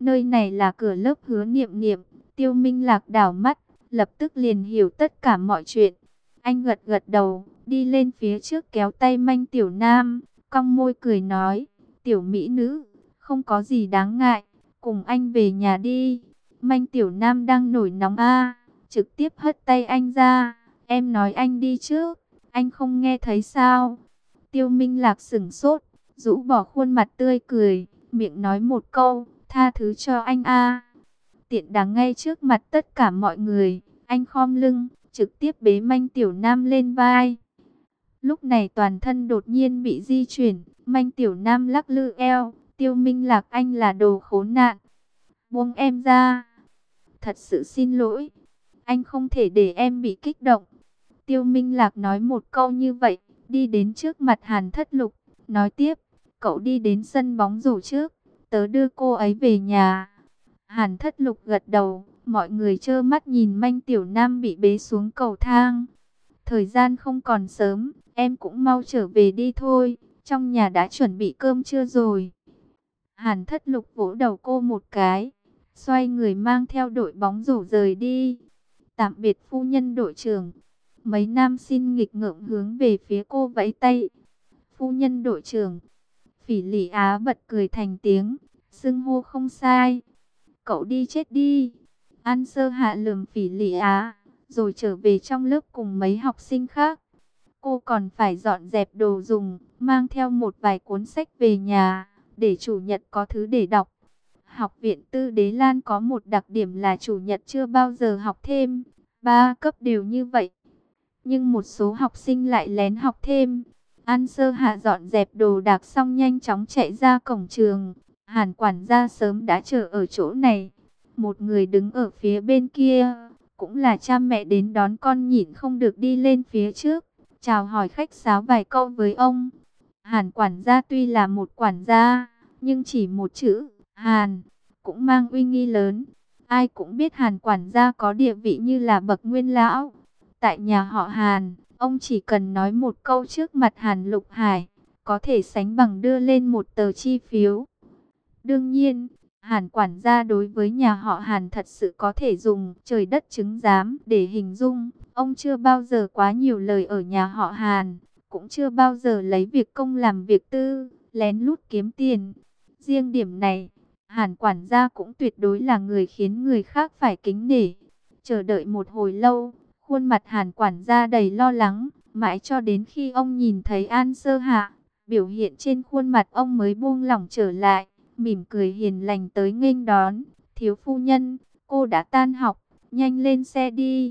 nơi này là cửa lớp Hứa Niệm Niệm. Tiêu Minh Lạc đảo mắt, lập tức liền hiểu tất cả mọi chuyện. Anh gật gật đầu, đi lên phía trước kéo tay Manh Tiểu Nam, cong môi cười nói, tiểu mỹ nữ, không có gì đáng ngại, cùng anh về nhà đi. Manh Tiểu Nam đang nổi nóng trực tiếp hất tay anh ra, em nói anh đi trước, anh không nghe thấy sao? Tiêu Minh Lạc sững sốt, rũ bỏ khuôn mặt tươi cười, miệng nói một câu, tha thứ cho anh Tiện đáng ngay trước mặt tất cả mọi người, anh khom lưng, trực tiếp bế Manh Tiểu Nam lên vai. Lúc này toàn thân đột nhiên bị di chuyển, Manh Tiểu Nam lắc lư eo, Tiêu Minh Lạc anh là đồ khốn nạn. Buông em ra. Thật sự xin lỗi, anh không thể để em bị kích động. Tiêu Minh Lạc nói một câu như vậy, đi đến trước mặt Hàn Thất Lục, nói tiếp, cậu đi đến sân bóng rổ trước, tớ đưa cô ấy về nhà. Hàn Thất Lục gật đầu, mọi người trơ mắt nhìn Manh Tiểu Nam bị bế xuống cầu thang. Thời gian không còn sớm, em cũng mau trở về đi thôi, trong nhà đã chuẩn bị cơm trưa rồi. Hàn Thất Lục vỗ đầu cô một cái, xoay người mang theo đội bóng rổ rời đi. Tạm biệt phu nhân đội trưởng. Mấy nam sinh nghịch ngợm hướng về phía cô vẫy tay. Phu nhân đội trưởng. Phỉ Lị Á bật cười thành tiếng, xưng hô không sai. Cậu đi chết đi. An Sơ Hạ lườm Phỉ Lị Á, rồi trở về trong lớp cùng mấy học sinh khác. Cô còn phải dọn dẹp đồ dùng, mang theo một vài cuốn sách về nhà, để chủ nhật có thứ để đọc. Học viện Tư Đế Lan có một đặc điểm là chủ nhật chưa bao giờ học thêm, 3 cấp đều như vậy. Nhưng một số học sinh lại lén học thêm. An Sơ Hạ dọn dẹp đồ đạc xong nhanh chóng chạy ra cổng trường. Hàn quản gia sớm đã chờ ở chỗ này. Một người đứng ở phía bên kia, cũng là cha mẹ đến đón con nhịn không được đi lên phía trước, chào hỏi khách sáo vài câu với ông. Hàn quản gia tuy là một quản gia, nhưng chỉ một chữ, Hàn, cũng mang uy nghi lớn. Ai cũng biết Hàn quản gia có địa vị như là bậc nguyên lão. Tại nhà họ Hàn, ông chỉ cần nói một câu trước mặt Hàn Lục Hải, có thể sánh bằng đưa lên một tờ chi phiếu. Đương nhiên, Hàn quản gia đối với nhà họ Hàn thật sự có thể dùng trời đất chứng giám để hình dung. Ông chưa bao giờ quá nhiều lời ở nhà họ Hàn, cũng chưa bao giờ lấy việc công làm việc tư, lén lút kiếm tiền. Riêng điểm này, Hàn quản gia cũng tuyệt đối là người khiến người khác phải kính nể. Chờ đợi một hồi lâu, khuôn mặt Hàn quản gia đầy lo lắng, mãi cho đến khi ông nhìn thấy An Sơ Hạ, biểu hiện trên khuôn mặt ông mới buông lỏng trở lại, mỉm cười hiền lành tới nghênh đón. Thiếu phu nhân, cô đã tan học, nhanh lên xe đi.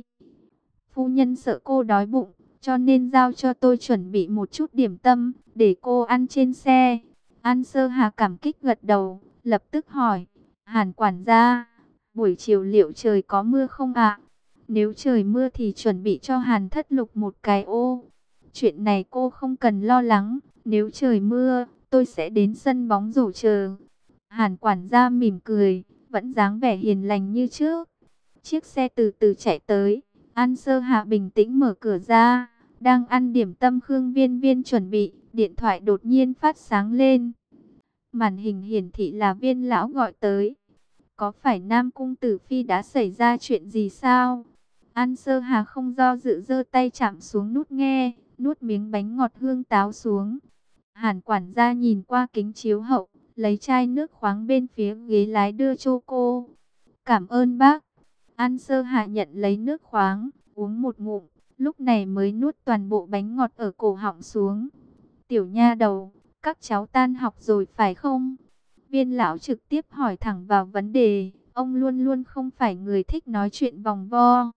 Phu nhân sợ cô đói bụng, cho nên giao cho tôi chuẩn bị một chút điểm tâm, để cô ăn trên xe. An Sơ Hà cảm kích gật đầu, lập tức hỏi, Hàn quản gia, buổi chiều liệu trời có mưa không ạ? Nếu trời mưa thì chuẩn bị cho Hàn Thất Lục một cái ô. Chuyện này cô không cần lo lắng, nếu trời mưa, tôi sẽ đến sân bóng rổ chờ. Hàn quản gia mỉm cười, vẫn dáng vẻ hiền lành như trước. Chiếc xe từ từ chạy tới, An Sơ Hạ bình tĩnh mở cửa ra, đang ăn điểm tâm Khương Viên Viên chuẩn bị, điện thoại đột nhiên phát sáng lên. Màn hình hiển thị là Viên lão gọi tới. Có phải Nam Cung Tử Phi đã xảy ra chuyện gì sao? An Sơ Hà không do dự giơ tay chạm xuống nút nghe, nuốt miếng bánh ngọt hương táo xuống. Hàn quản gia nhìn qua kính chiếu hậu, lấy chai nước khoáng bên phía ghế lái đưa cho cô. Cảm ơn bác. An Sơ Hạ nhận lấy nước khoáng, uống một ngụm, lúc này mới nuốt toàn bộ bánh ngọt ở cổ họng xuống. Tiểu nha đầu, các cháu tan học rồi phải không? Viên lão trực tiếp hỏi thẳng vào vấn đề, ông luôn luôn không phải người thích nói chuyện vòng vo.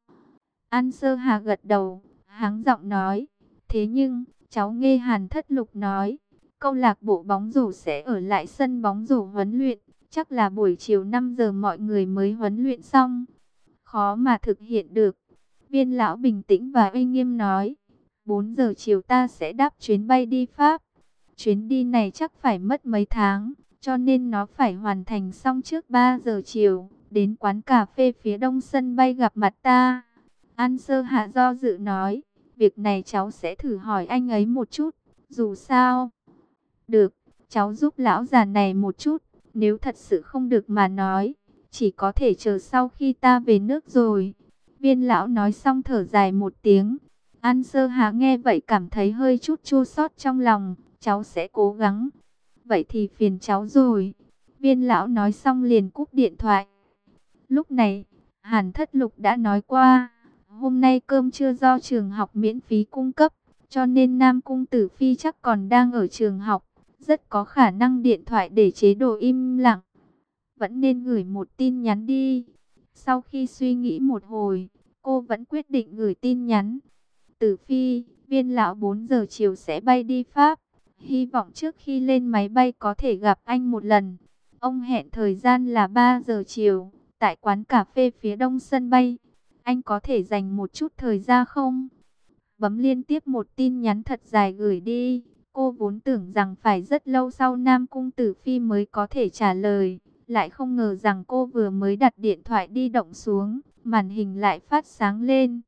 An Sơ Hà gật đầu, háng giọng nói, thế nhưng, cháu nghe Hàn Thất Lục nói, câu lạc bộ bóng rổ sẽ ở lại sân bóng rổ huấn luyện, chắc là buổi chiều 5 giờ mọi người mới huấn luyện xong. Khó mà thực hiện được. Viên lão bình tĩnh và uy nghiêm nói, 4 giờ chiều ta sẽ đáp chuyến bay đi Pháp. Chuyến đi này chắc phải mất mấy tháng, cho nên nó phải hoàn thành xong trước 3 giờ chiều, đến quán cà phê phía đông sân bay gặp mặt ta. An Sơ Hạ do dự nói, việc này cháu sẽ thử hỏi anh ấy một chút, dù sao. Được, cháu giúp lão già này một chút, Nếu thật sự không được mà nói, chỉ có thể chờ sau khi ta về nước rồi. Viên lão nói xong thở dài một tiếng. An Sơ Hà nghe vậy cảm thấy hơi chút chua xót trong lòng. Cháu sẽ cố gắng. Vậy thì phiền cháu rồi. Viên lão nói xong liền cúp điện thoại. Lúc này, Hàn Thất Lục đã nói qua, hôm nay cơm trưa do trường học miễn phí cung cấp, cho nên Nam Cung Tử Phi chắc còn đang ở trường học, rất có khả năng điện thoại để chế độ im lặng. Vẫn nên gửi một tin nhắn đi. Sau khi suy nghĩ một hồi, cô vẫn quyết định gửi tin nhắn. Tử Phi, Viên lão 4 giờ chiều sẽ bay đi Pháp. Hy vọng trước khi lên máy bay có thể gặp anh một lần. Ông hẹn thời gian là 3 giờ chiều, tại quán cà phê phía đông sân bay. Anh có thể dành một chút thời gian không? Bấm liên tiếp một tin nhắn thật dài gửi đi. Cô vốn tưởng rằng phải rất lâu sau Nam Cung Tử Phi mới có thể trả lời. Lại không ngờ rằng cô vừa mới đặt điện thoại di động xuống, màn hình lại phát sáng lên.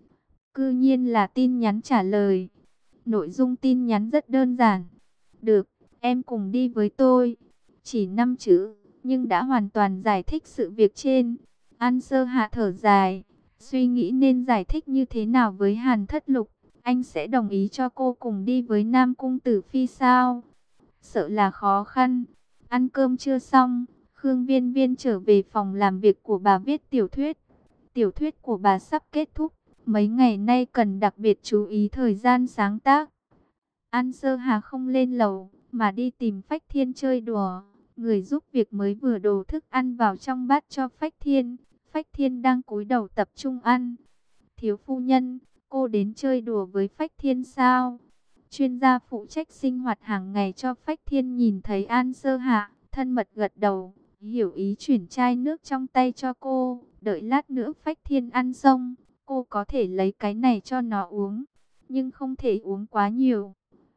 Cư nhiên là tin nhắn trả lời. Nội dung tin nhắn rất đơn giản. Được, em cùng đi với tôi. Chỉ 5 chữ, nhưng đã hoàn toàn giải thích sự việc trên. An Sơ Hạ thở dài, suy nghĩ nên giải thích như thế nào với Hàn Thất Lục. Anh sẽ đồng ý cho cô cùng đi với Nam Cung Tử Phi sao? Sợ là khó khăn. Ăn cơm chưa xong, Khương Viên Viên trở về phòng làm việc của bà viết tiểu thuyết. Tiểu thuyết của bà sắp kết thúc. Mấy ngày nay cần đặc biệt chú ý thời gian sáng tác. An Sơ Hà không lên lầu, mà đi tìm Phách Thiên chơi đùa. Người giúp việc mới vừa đổ thức ăn vào trong bát cho Phách Thiên. Phách Thiên đang cúi đầu tập trung ăn. Thiếu phu nhân, cô đến chơi đùa với Phách Thiên sao? Chuyên gia phụ trách sinh hoạt hàng ngày cho Phách Thiên nhìn thấy An Sơ Hạ, thân mật gật đầu, hiểu ý chuyển chai nước trong tay cho cô. Đợi lát nữa Phách Thiên ăn xong, cô có thể lấy cái này cho nó uống, nhưng không thể uống quá nhiều.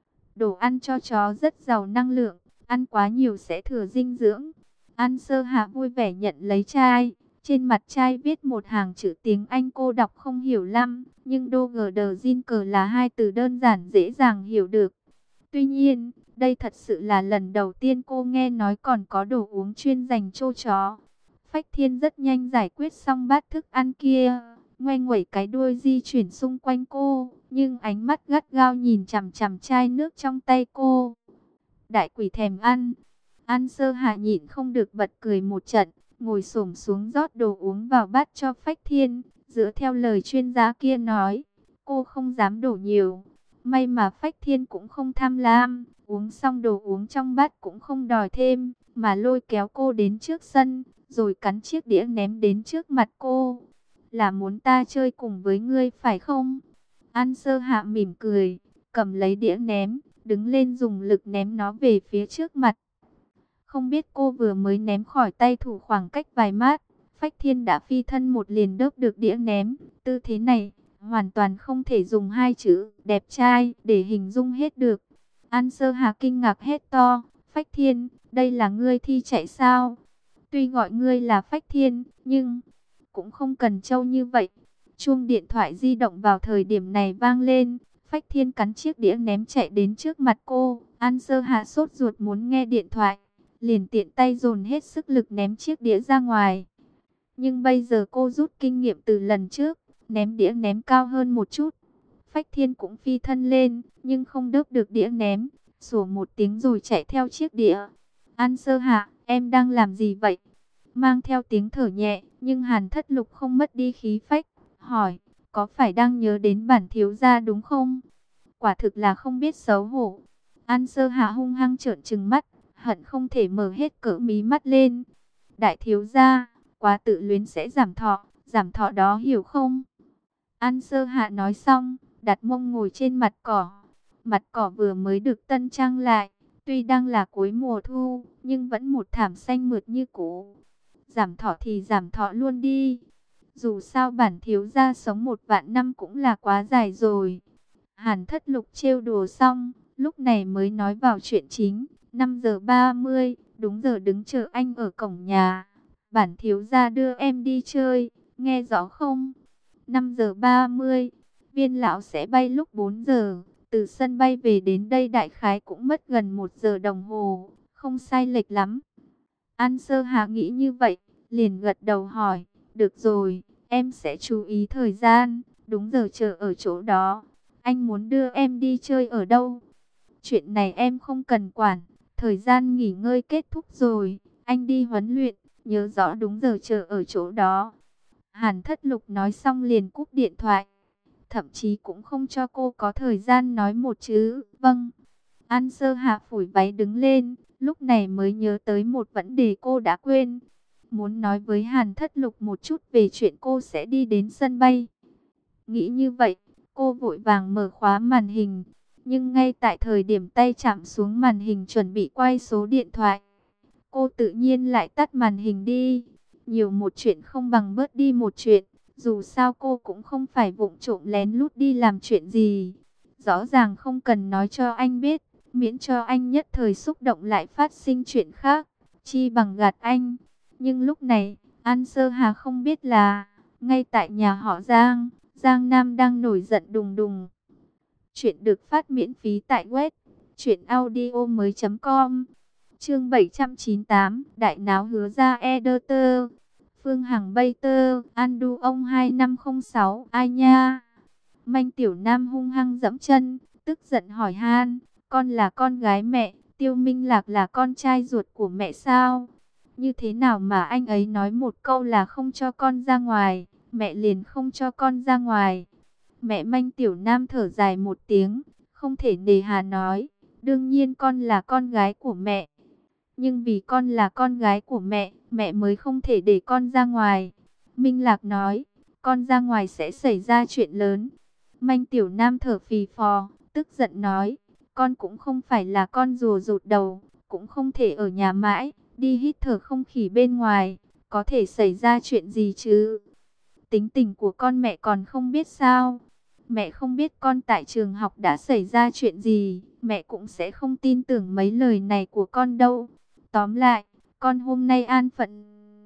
Đồ ăn cho chó rất giàu năng lượng, ăn quá nhiều sẽ thừa dinh dưỡng. An Sơ Hạ vui vẻ nhận lấy chai. Trên mặt chai viết một hàng chữ tiếng Anh cô đọc không hiểu lắm, nhưng Doggedzinker là hai từ đơn giản dễ dàng hiểu được. Tuy nhiên, đây thật sự là lần đầu tiên cô nghe nói còn có đồ uống chuyên dành cho chó. Phách Thiên rất nhanh giải quyết xong bát thức ăn kia, ngoe nguẩy cái đuôi di chuyển xung quanh cô, nhưng ánh mắt gắt gao nhìn chằm chằm chai nước trong tay cô. Đại quỷ thèm ăn. An Sơ Hạ nhịn không được bật cười một trận, ngồi xổm xuống rót đồ uống vào bát cho Phách Thiên. Dựa theo lời chuyên gia kia nói, cô không dám đổ nhiều. May mà Phách Thiên cũng không tham lam, uống xong đồ uống trong bát cũng không đòi thêm, mà lôi kéo cô đến trước sân, rồi cắn chiếc đĩa ném đến trước mặt cô. Là muốn ta chơi cùng với ngươi phải không? An Sơ Hạ mỉm cười, cầm lấy đĩa ném, đứng lên dùng lực ném nó về phía trước mặt. Không biết cô vừa mới ném khỏi tay thủ khoảng cách vài mét, Phách Thiên đã phi thân một liền đớp được đĩa ném. Tư thế này, hoàn toàn không thể dùng hai chữ đẹp trai để hình dung hết được. An Sơ Hà kinh ngạc hét to, Phách Thiên, đây là ngươi thi chạy sao? Tuy gọi ngươi là Phách Thiên, nhưng cũng không cần trâu như vậy. Chuông điện thoại di động vào thời điểm này vang lên. Phách Thiên cắn chiếc đĩa ném chạy đến trước mặt cô. An Sơ Hà sốt ruột muốn nghe điện thoại, liền tiện tay dồn hết sức lực ném chiếc đĩa ra ngoài. Nhưng bây giờ cô rút kinh nghiệm từ lần trước, ném đĩa ném cao hơn một chút. Phách Thiên cũng phi thân lên, nhưng không đớp được đĩa ném, sủa một tiếng rồi chạy theo chiếc đĩa. An Sơ Hạ, em đang làm gì vậy? Mang theo tiếng thở nhẹ, nhưng Hàn Thất Lục không mất đi khí phách, hỏi, có phải đang nhớ đến bản thiếu gia đúng không? Quả thực là không biết xấu hổ. An Sơ Hạ hung hăng trợn trừng mắt, hận không thể mở hết cỡ mí mắt lên. Đại thiếu gia, quá tự luyến sẽ giảm thọ đó hiểu không? An Sơ Hạ nói xong, đặt mông ngồi trên mặt cỏ. Mặt cỏ vừa mới được tân trang lại, tuy đang là cuối mùa thu, nhưng vẫn một thảm xanh mượt như cũ. Giảm thọ thì giảm thọ luôn đi. Dù sao bản thiếu gia sống 1.000 năm cũng là quá dài rồi. Hàn Thất Lục trêu đùa xong, lúc này mới nói vào chuyện chính. 5 giờ 30, đúng giờ đứng chờ anh ở cổng nhà. Bản thiếu gia đưa em đi chơi, nghe rõ không? 5 giờ 30, Viên lão sẽ bay lúc 4 giờ. Từ sân bay về đến đây đại khái cũng mất gần 1 giờ đồng hồ, không sai lệch lắm. An Sơ Hà nghĩ như vậy, liền gật đầu hỏi, được rồi, em sẽ chú ý thời gian, đúng giờ chờ ở chỗ đó. Anh muốn đưa em đi chơi ở đâu? Chuyện này em không cần quản, thời gian nghỉ ngơi kết thúc rồi, anh đi huấn luyện, nhớ rõ đúng giờ chờ ở chỗ đó. Hàn Thất Lục nói xong liền cúp điện thoại, thậm chí cũng không cho cô có thời gian nói một chữ vâng. An Sơ Hạ phủi váy đứng lên, lúc này mới nhớ tới một vấn đề cô đã quên. Muốn nói với Hàn Thất Lục một chút về chuyện cô sẽ đi đến sân bay. Nghĩ như vậy, cô vội vàng mở khóa màn hình. Nhưng ngay tại thời điểm tay chạm xuống màn hình chuẩn bị quay số điện thoại, cô tự nhiên lại tắt màn hình đi. Nhiều một chuyện không bằng bớt đi một chuyện. Dù sao cô cũng không phải vụng trộm lén lút đi làm chuyện gì. Rõ ràng không cần nói cho anh biết, miễn cho anh nhất thời xúc động lại phát sinh chuyện khác, chi bằng gạt anh. Nhưng lúc này, An Sơ Hà không biết là, ngay tại nhà họ Giang, Giang Nam đang nổi giận đùng đùng. Chuyện được phát miễn phí tại web truyệnaudiomoi.com. Chương 798, đại náo hứa ra editor. Phương Hằng Bay Tơ, Andu ông 2506, ai nha? Manh Tiểu Nam hung hăng dẫm chân, tức giận hỏi han, con là con gái mẹ, Tiêu Minh Lạc là con trai ruột của mẹ sao? Như thế nào mà anh ấy nói một câu là không cho con ra ngoài, mẹ liền không cho con ra ngoài? Mẹ Manh Tiểu Nam thở dài một tiếng, không thể nề hà nói, đương nhiên con là con gái của mẹ. Nhưng vì con là con gái của mẹ, mẹ mới không thể để con ra ngoài. Minh Lạc nói, con ra ngoài sẽ xảy ra chuyện lớn. Manh Tiểu Nam thở phì phò, tức giận nói, con cũng không phải là con rùa rụt đầu, cũng không thể ở nhà mãi, đi hít thở không khí bên ngoài, có thể xảy ra chuyện gì chứ? Tính tình của con mẹ còn không biết sao? Mẹ không biết con tại trường học đã xảy ra chuyện gì, mẹ cũng sẽ không tin tưởng mấy lời này của con đâu. Tóm lại, con hôm nay an phận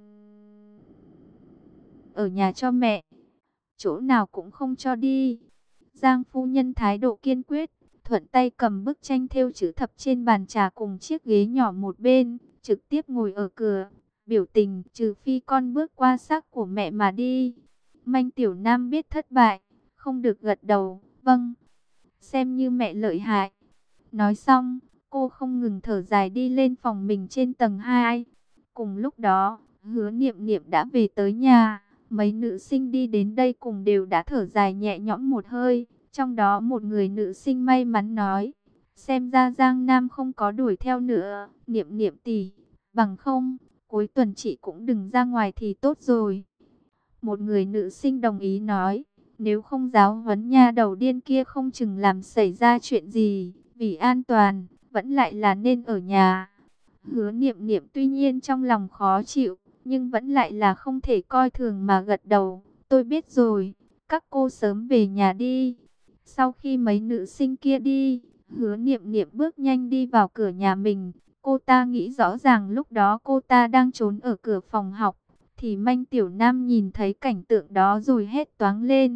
ở nhà cho mẹ, chỗ nào cũng không cho đi. Giang phu nhân thái độ kiên quyết, thuận tay cầm bức tranh thêu chữ thập trên bàn trà cùng chiếc ghế nhỏ một bên, trực tiếp ngồi ở cửa, biểu tình trừ phi con bước qua xác của mẹ mà đi. Manh Tiểu Nam biết thất bại, không được gật đầu, vâng, xem như mẹ lợi hại. Nói xong, cô không ngừng thở dài đi lên phòng mình trên tầng 2. Cùng lúc đó, Hứa Niệm Niệm đã về tới nhà. Mấy nữ sinh đi đến đây cùng đều đã thở dài nhẹ nhõm một hơi. Trong đó một người nữ sinh may mắn nói, xem ra Giang Nam không có đuổi theo nữa. Niệm Niệm tỷ, bằng không, cuối tuần chị cũng đừng ra ngoài thì tốt rồi. Một người nữ sinh đồng ý nói, nếu không giáo huấn nha đầu điên kia không chừng làm xảy ra chuyện gì. Vì an toàn, vẫn lại là nên ở nhà. Hứa Niệm Niệm tuy nhiên trong lòng khó chịu, nhưng vẫn lại là không thể coi thường mà gật đầu. Tôi biết rồi, các cô sớm về nhà đi. Sau khi mấy nữ sinh kia đi, Hứa Niệm Niệm bước nhanh đi vào cửa nhà mình. Cô ta nghĩ rõ ràng lúc đó cô ta đang trốn ở cửa phòng học, thì Manh Tiểu Nam nhìn thấy cảnh tượng đó rồi hét toáng lên.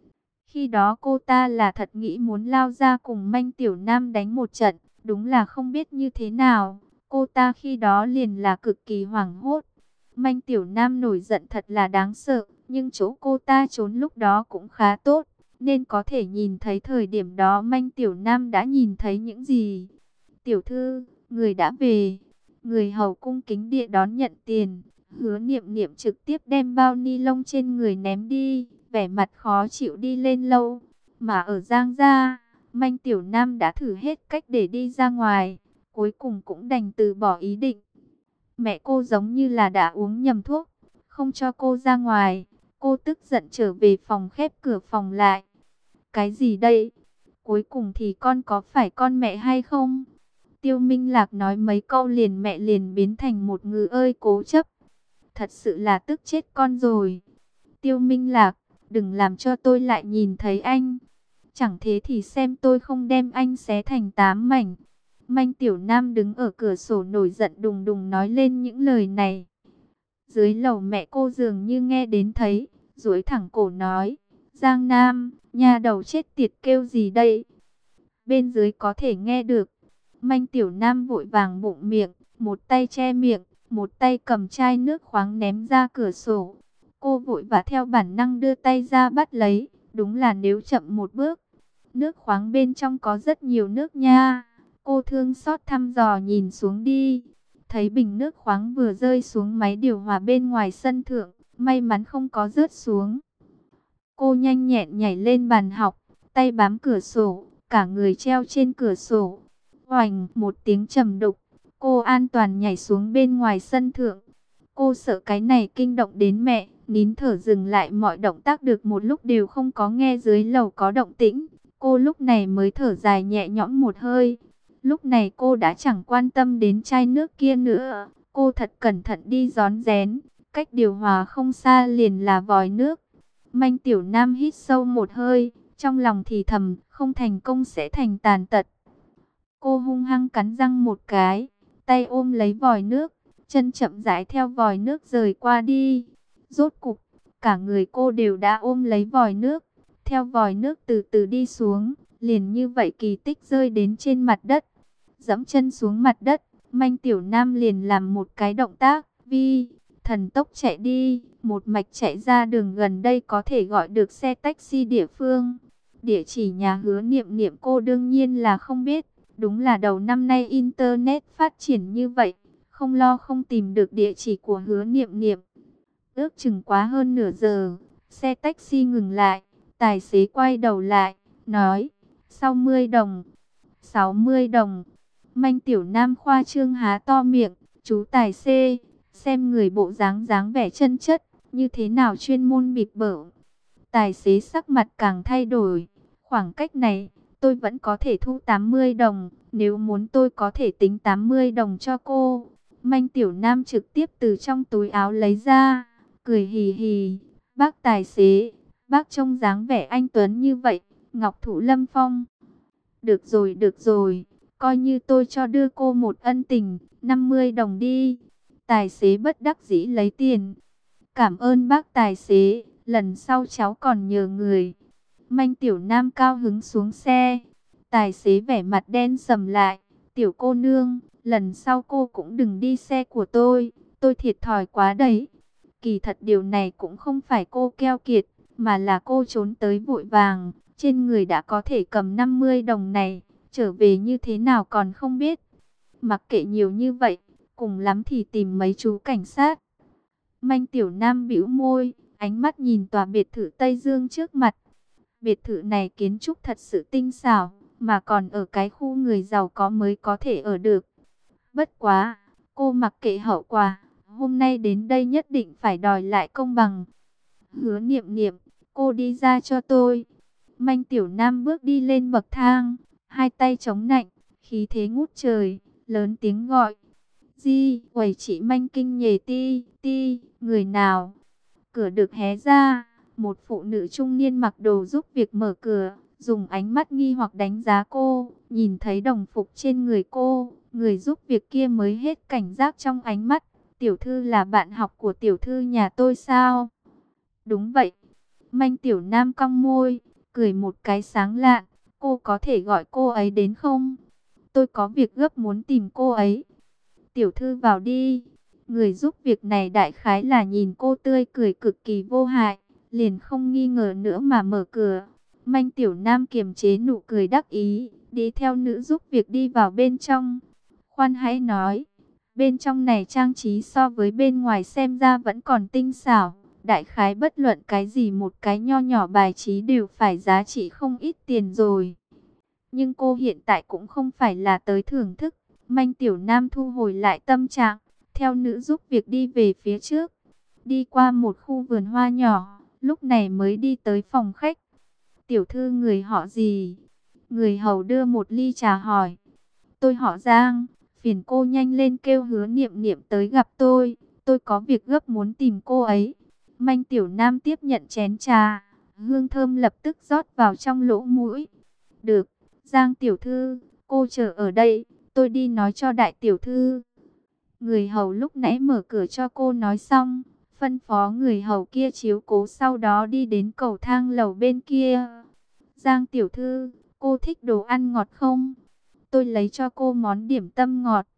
Khi đó cô ta là thật nghĩ muốn lao ra cùng Manh Tiểu Nam đánh một trận, đúng là không biết như thế nào. Cô ta khi đó liền là cực kỳ hoảng hốt. Manh Tiểu Nam nổi giận thật là đáng sợ, nhưng chỗ cô ta trốn lúc đó cũng khá tốt, nên có thể nhìn thấy thời điểm đó Manh Tiểu Nam đã nhìn thấy những gì. Tiểu thư, người đã về. Người hầu cung kính địa đón nhận tiền. Hứa Niệm Niệm trực tiếp đem bao ni lông trên người ném đi, vẻ mặt khó chịu đi lên lâu. Mà ở Giang gia, Manh Tiểu Nam đã thử hết cách để đi ra ngoài, cuối cùng cũng đành từ bỏ ý định. Mẹ cô giống như là đã uống nhầm thuốc, không cho cô ra ngoài. Cô tức giận trở về phòng khép cửa phòng lại. Cái gì đây? Cuối cùng thì con có phải con mẹ hay không? Tiêu Minh Lạc nói mấy câu liền mẹ liền biến thành một ngư ơi cố chấp. Thật sự là tức chết con rồi. Tiêu Minh Lạc, đừng làm cho tôi lại nhìn thấy anh. Chẳng thế thì xem tôi không đem anh xé thành 8 mảnh. Manh Tiểu Nam đứng ở cửa sổ nổi giận đùng đùng nói lên những lời này. Dưới lầu mẹ cô dường như nghe đến thấy, duỗi thẳng cổ nói, Giang Nam, nhà đầu chết tiệt kêu gì đây? Bên dưới có thể nghe được. Manh Tiểu Nam vội vàng bụng miệng, một tay che miệng, một tay cầm chai nước khoáng ném ra cửa sổ. Cô vội vã theo bản năng đưa tay ra bắt lấy, đúng là nếu chậm một bước, nước khoáng bên trong có rất nhiều nước nha. Cô thương xót thăm dò nhìn xuống đi, thấy bình nước khoáng vừa rơi xuống máy điều hòa bên ngoài sân thượng, may mắn không có rớt xuống. Cô nhanh nhẹn nhảy lên bàn học, tay bám cửa sổ, cả người treo trên cửa sổ. Oành, một tiếng trầm đục, cô an toàn nhảy xuống bên ngoài sân thượng. Cô sợ cái này kinh động đến mẹ, nín thở dừng lại mọi động tác được một lúc đều không có nghe dưới lầu có động tĩnh. Cô lúc này mới thở dài nhẹ nhõm một hơi. Lúc này cô đã chẳng quan tâm đến chai nước kia nữa. Cô thật cẩn thận đi rón rén, cách điều hòa không xa liền là vòi nước. Manh Tiểu Nam hít sâu một hơi, trong lòng thì thầm, không thành công sẽ thành tàn tật. Cô hung hăng cắn răng một cái, tay ôm lấy vòi nước, chân chậm rãi theo vòi nước rời qua đi. Rốt cục, cả người cô đều đã ôm lấy vòi nước, theo vòi nước từ từ đi xuống, liền như vậy kỳ tích rơi đến trên mặt đất. Dẫm chân xuống mặt đất, Manh Tiểu Nam liền làm một cái động tác, thần tốc chạy đi, một mạch chạy ra đường gần đây có thể gọi được xe taxi địa phương. Địa chỉ nhà Hứa Niệm Niệm cô đương nhiên là không biết. Đúng là đầu năm nay Internet phát triển như vậy, không lo không tìm được địa chỉ của Hứa Niệm Niệm. Ước chừng quá hơn nửa giờ, xe taxi ngừng lại, tài xế quay đầu lại, nói, 60 đồng, 60 đồng. Manh Tiểu Nam khoa trương há to miệng, chú tài xế, xem người bộ dáng vẻ chân chất, như thế nào chuyên môn bịp bợ. Tài xế sắc mặt càng thay đổi, khoảng cách này, tôi vẫn có thể thu 80 đồng, nếu muốn tôi có thể tính 80 đồng cho cô. Manh Tiểu Nam trực tiếp từ trong túi áo lấy ra, cười hì hì, bác tài xế, bác trông dáng vẻ anh tuấn như vậy, Ngọc Thụ Lâm Phong. Được rồi, coi như tôi cho đưa cô một ân tình, 50 đồng đi. Tài xế bất đắc dĩ lấy tiền. Cảm ơn bác tài xế, lần sau cháu còn nhờ người. Manh Tiểu Nam cao hứng xuống xe. Tài xế vẻ mặt đen sầm lại. Tiểu cô nương, lần sau cô cũng đừng đi xe của tôi thiệt thòi quá đấy. Kỳ thật điều này cũng không phải cô keo kiệt, mà là cô trốn tới vội vàng. Trên người đã có thể cầm 50 đồng này, trở về như thế nào còn không biết. Mặc kệ nhiều như vậy, cùng lắm thì tìm mấy chú cảnh sát. Manh Tiểu Nam bĩu môi, ánh mắt nhìn tòa biệt thự Tây Dương trước mặt. Biệt thự này kiến trúc thật sự tinh xảo, mà còn ở cái khu người giàu có mới có thể ở được. Bất quá, cô mặc kệ hậu quả, hôm nay đến đây nhất định phải đòi lại công bằng. Hứa Niệm Niệm, cô đi ra cho tôi. Manh Tiểu Nam bước đi lên bậc thang, hai tay chống nạnh, khí thế ngút trời, lớn tiếng gọi. Di, quầy chị Manh kinh nhề ti, người nào? Cửa được hé ra, một phụ nữ trung niên mặc đồ giúp việc mở cửa, dùng ánh mắt nghi hoặc đánh giá cô, nhìn thấy đồng phục trên người cô, người giúp việc kia mới hết cảnh giác trong ánh mắt. Tiểu thư là bạn học của tiểu thư nhà tôi sao? Đúng vậy. Manh Tiểu Nam cong môi, cười một cái sáng lạn, cô có thể gọi cô ấy đến không? Tôi có việc gấp muốn tìm cô ấy. Tiểu thư vào đi. Người giúp việc này đại khái là nhìn cô tươi cười cực kỳ vô hại, liền không nghi ngờ nữa mà mở cửa. Manh Tiểu Nam kiềm chế nụ cười đắc ý, đi theo nữ giúp việc đi vào bên trong. Khoan hãy nói, bên trong này trang trí so với bên ngoài xem ra vẫn còn tinh xảo. Đại khái bất luận cái gì một cái nho nhỏ bài trí đều phải giá trị không ít tiền rồi. Nhưng cô hiện tại cũng không phải là tới thưởng thức. Manh Tiểu Nam thu hồi lại tâm trạng, theo nữ giúp việc đi về phía trước. Đi qua một khu vườn hoa nhỏ, lúc này mới đi tới phòng khách. Tiểu thư người họ gì? Người hầu đưa một ly trà hỏi. Tôi họ Giang, phiền cô nhanh lên kêu Hứa Niệm Niệm tới gặp tôi có việc gấp muốn tìm cô ấy. Manh Tiểu Nam tiếp nhận chén trà, hương thơm lập tức rót vào trong lỗ mũi. Được, Giang tiểu thư, cô chờ ở đây, tôi đi nói cho đại tiểu thư. Người hầu lúc nãy mở cửa cho cô nói xong, phân phó người hầu kia chiếu cố sau đó đi đến cầu thang lầu bên kia. Giang tiểu thư, cô thích đồ ăn ngọt không? Tôi lấy cho cô món điểm tâm ngọt.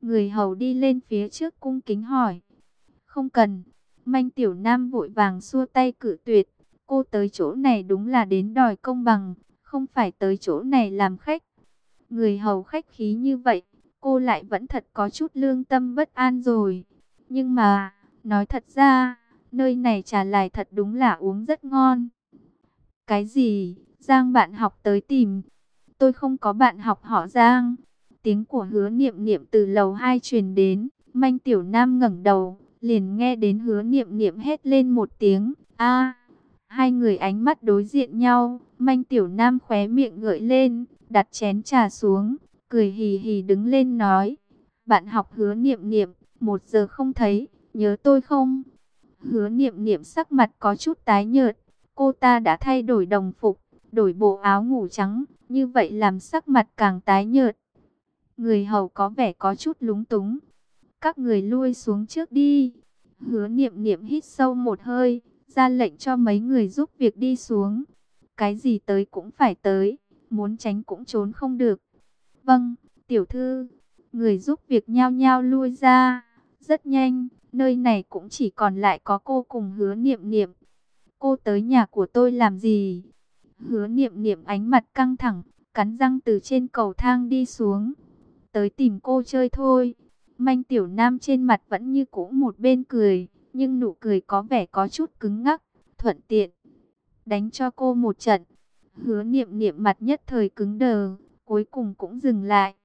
Người hầu đi lên phía trước cung kính hỏi. Không cần. Manh Tiểu Nam vội vàng xua tay cự tuyệt. Cô tới chỗ này đúng là đến đòi công bằng, không phải tới chỗ này làm khách. Người hầu khách khí như vậy, cô lại vẫn thật có chút lương tâm bất an rồi. Nhưng mà, nói thật ra, nơi này trà lại thật đúng là uống rất ngon. Cái gì? Giang bạn học tới tìm. Tôi không có bạn học họ Giang. Tiếng của Hứa Niệm Niệm từ lầu 2 truyền đến. Manh Tiểu Nam ngẩng đầu, liền nghe đến Hứa Niệm Niệm hét lên một tiếng. A! Hai người ánh mắt đối diện nhau. Manh Tiểu Nam khóe miệng gợi lên, đặt chén trà xuống, cười hì hì đứng lên nói. Bạn học Hứa Niệm Niệm, 1 giờ không thấy, nhớ tôi không? Hứa Niệm Niệm sắc mặt có chút tái nhợt. Cô ta đã thay đổi đồng phục, đổi bộ áo ngủ trắng, như vậy làm sắc mặt càng tái nhợt. Người hầu có vẻ có chút lúng túng. Các người lui xuống trước đi. Hứa Niệm Niệm hít sâu một hơi, ra lệnh cho mấy người giúp việc đi xuống. Cái gì tới cũng phải tới, muốn tránh cũng trốn không được. Vâng, tiểu thư. Người giúp việc nhao nhao lui ra. Rất nhanh, nơi này cũng chỉ còn lại có cô cùng Hứa Niệm Niệm. Cô tới nhà của tôi làm gì? Hứa Niệm Niệm ánh mặt căng thẳng, cắn răng từ trên cầu thang đi xuống. Tới tìm cô chơi thôi. Manh Tiểu Nam trên mặt vẫn như cũ một bên cười, nhưng nụ cười có vẻ có chút cứng ngắc, thuận tiện đánh cho cô một trận. Hứa Niệm Niệm mặt nhất thời cứng đờ, cuối cùng cũng dừng lại.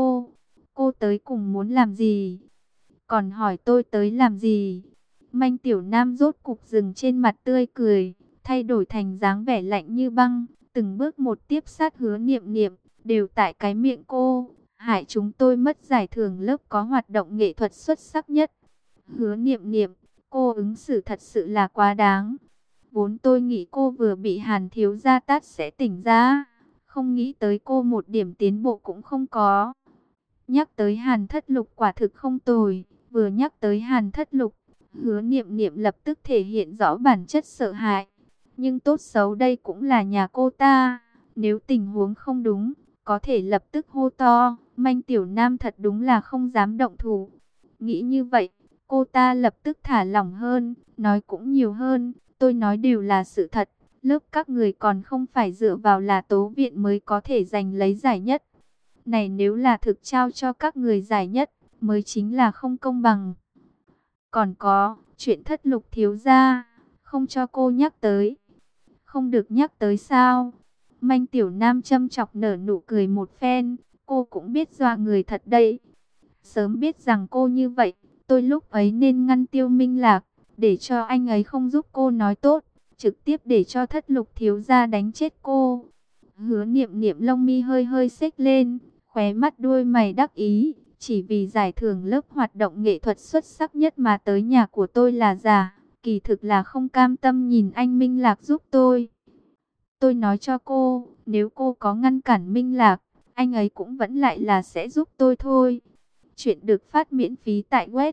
Cô tới cùng muốn làm gì? Còn hỏi tôi tới làm gì? Manh Tiểu Nam rốt cục dừng trên mặt tươi cười, thay đổi thành dáng vẻ lạnh như băng, từng bước một tiếp sát Hứa Niệm Niệm, đều tại cái miệng cô. Hại chúng tôi mất giải thưởng lớp có hoạt động nghệ thuật xuất sắc nhất. Hứa Niệm Niệm, cô ứng xử thật sự là quá đáng. Vốn tôi nghĩ cô vừa bị Hàn thiếu gia tát sẽ tỉnh ra, không nghĩ tới cô một điểm tiến bộ cũng không có. Nhắc tới Hàn Thất Lục quả thực không tồi, vừa nhắc tới Hàn Thất Lục, Hứa Niệm Niệm lập tức thể hiện rõ bản chất sợ hãi. Nhưng tốt xấu đây cũng là nhà cô ta, nếu tình huống không đúng, có thể lập tức hô to. Manh Tiểu Nam thật đúng là không dám động thủ. Nghĩ như vậy, cô ta lập tức thả lỏng hơn, nói cũng nhiều hơn. Tôi nói đều là sự thật, lớp các người còn không phải dựa vào là tố viện mới có thể giành lấy giải nhất. Này nếu là thực trao cho các người giải nhất, mới chính là không công bằng. Còn có, chuyện Thất Lục thiếu gia, không cho cô nhắc tới. Không được nhắc tới sao? Manh Tiểu Nam châm chọc nở nụ cười một phen, cô cũng biết dọa người thật đấy. Sớm biết rằng cô như vậy, tôi lúc ấy nên ngăn Tiêu Minh Lạc, để cho anh ấy không giúp cô nói tốt, trực tiếp để cho Thất Lục thiếu gia đánh chết cô. Hứa Niệm Niệm lông mi hơi hơi xếch lên, khóe mắt đuôi mày đắc ý, chỉ vì giải thưởng lớp hoạt động nghệ thuật xuất sắc nhất mà tới nhà của tôi là giả, kỳ thực là không cam tâm nhìn anh Minh Lạc giúp tôi. Tôi nói cho cô, nếu cô có ngăn cản Minh Lạc, anh ấy cũng vẫn lại là sẽ giúp tôi thôi. Chuyện được phát miễn phí tại web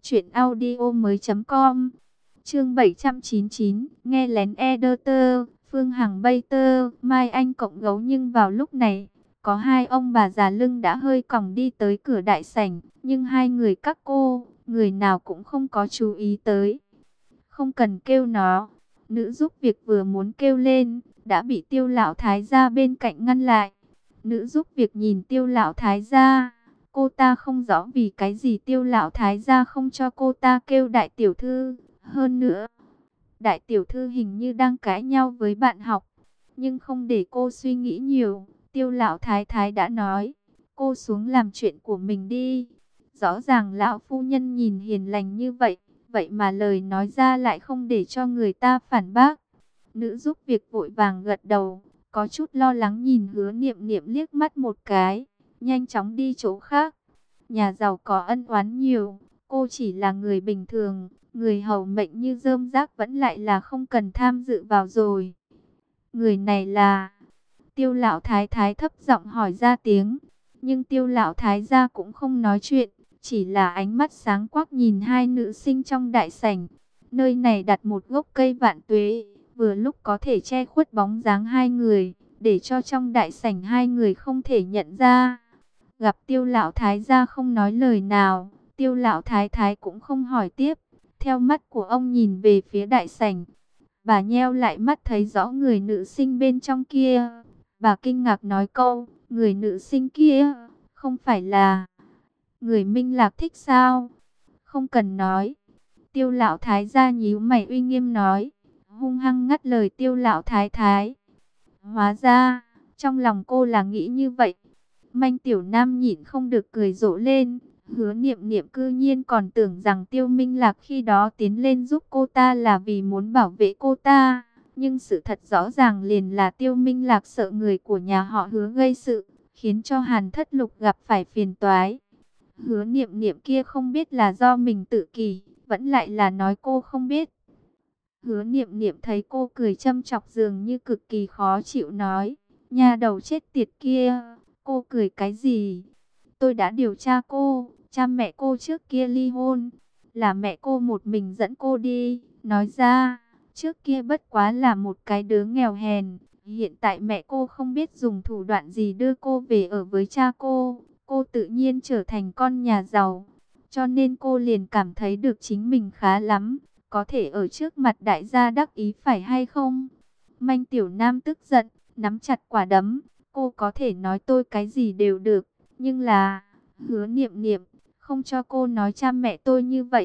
truyệnaudiomoi.com. Chương 799, nghe lén editor, Phương Hằng bay tơ, Mai Anh cộng gấu. Nhưng vào lúc này, có hai ông bà già lưng đã hơi còng đi tới cửa đại sảnh, nhưng hai người các cô, người nào cũng không có chú ý tới. Không cần kêu nó. Nữ giúp việc vừa muốn kêu lên, đã bị Tiêu lão thái gia bên cạnh ngăn lại. Nữ giúp việc nhìn Tiêu lão thái gia, cô ta không rõ vì cái gì Tiêu lão thái gia không cho cô ta kêu đại tiểu thư. Hơn nữa, đại tiểu thư hình như đang cãi nhau với bạn học. Nhưng không để cô suy nghĩ nhiều, Tiêu lão thái thái đã nói, cô xuống làm chuyện của mình đi. Rõ ràng lão phu nhân nhìn hiền lành như vậy, vậy mà lời nói ra lại không để cho người ta phản bác. Nữ giúp việc vội vàng gật đầu, có chút lo lắng nhìn Hứa Niệm Niệm liếc mắt một cái, nhanh chóng đi chỗ khác. Nhà giàu có ân oán nhiều, cô chỉ là người bình thường, người hầu mệnh như rơm rác vẫn lại là không cần tham dự vào rồi. Người này là... Tiêu lão thái thái thấp giọng hỏi ra tiếng, nhưng Tiêu lão thái gia cũng không nói chuyện, chỉ là ánh mắt sáng quắc nhìn hai nữ sinh trong đại sảnh. Nơi này đặt một gốc cây vạn tuế, vừa lúc có thể che khuất bóng dáng hai người, để cho trong đại sảnh hai người không thể nhận ra. Gặp Tiêu lão thái gia không nói lời nào, Tiêu lão thái thái cũng không hỏi tiếp. Theo mắt của ông nhìn về phía đại sảnh, bà nheo lại mắt thấy rõ người nữ sinh bên trong kia. Bà kinh ngạc nói câu, người nữ sinh kia, không phải là người Minh Lạc thích sao? Không cần nói. Tiêu lão thái gia nhíu mày uy nghiêm nói, hung hăng ngắt lời Tiêu lão thái thái. Hóa ra, trong lòng cô là nghĩ như vậy. Manh Tiểu Nam nhịn không được cười rộ lên. Hứa Niệm Niệm cư nhiên còn tưởng rằng Tiêu Minh Lạc khi đó tiến lên giúp cô ta là vì muốn bảo vệ cô ta. Nhưng sự thật rõ ràng liền là Tiêu Minh Lạc sợ người của nhà họ Hứa gây sự, khiến cho Hàn Thất Lục gặp phải phiền toái. Hứa Niệm Niệm kia không biết là do mình tự kỷ, vẫn lại là nói cô không biết. Hứa Niệm Niệm thấy cô cười châm chọc dường như cực kỳ khó chịu nói, nhà đầu chết tiệt kia, cô cười cái gì? Tôi đã điều tra cô, cha mẹ cô trước kia ly hôn, là mẹ cô một mình dẫn cô đi, nói ra, trước kia bất quá là một cái đứa nghèo hèn, hiện tại mẹ cô không biết dùng thủ đoạn gì đưa cô về ở với cha cô tự nhiên trở thành con nhà giàu, cho nên cô liền cảm thấy được chính mình khá lắm, có thể ở trước mặt đại gia đắc ý phải hay không? Manh Tiểu Nam tức giận, nắm chặt quả đấm, cô có thể nói tôi cái gì đều được, nhưng là, Hứa Niệm Niệm, không cho cô nói cha mẹ tôi như vậy.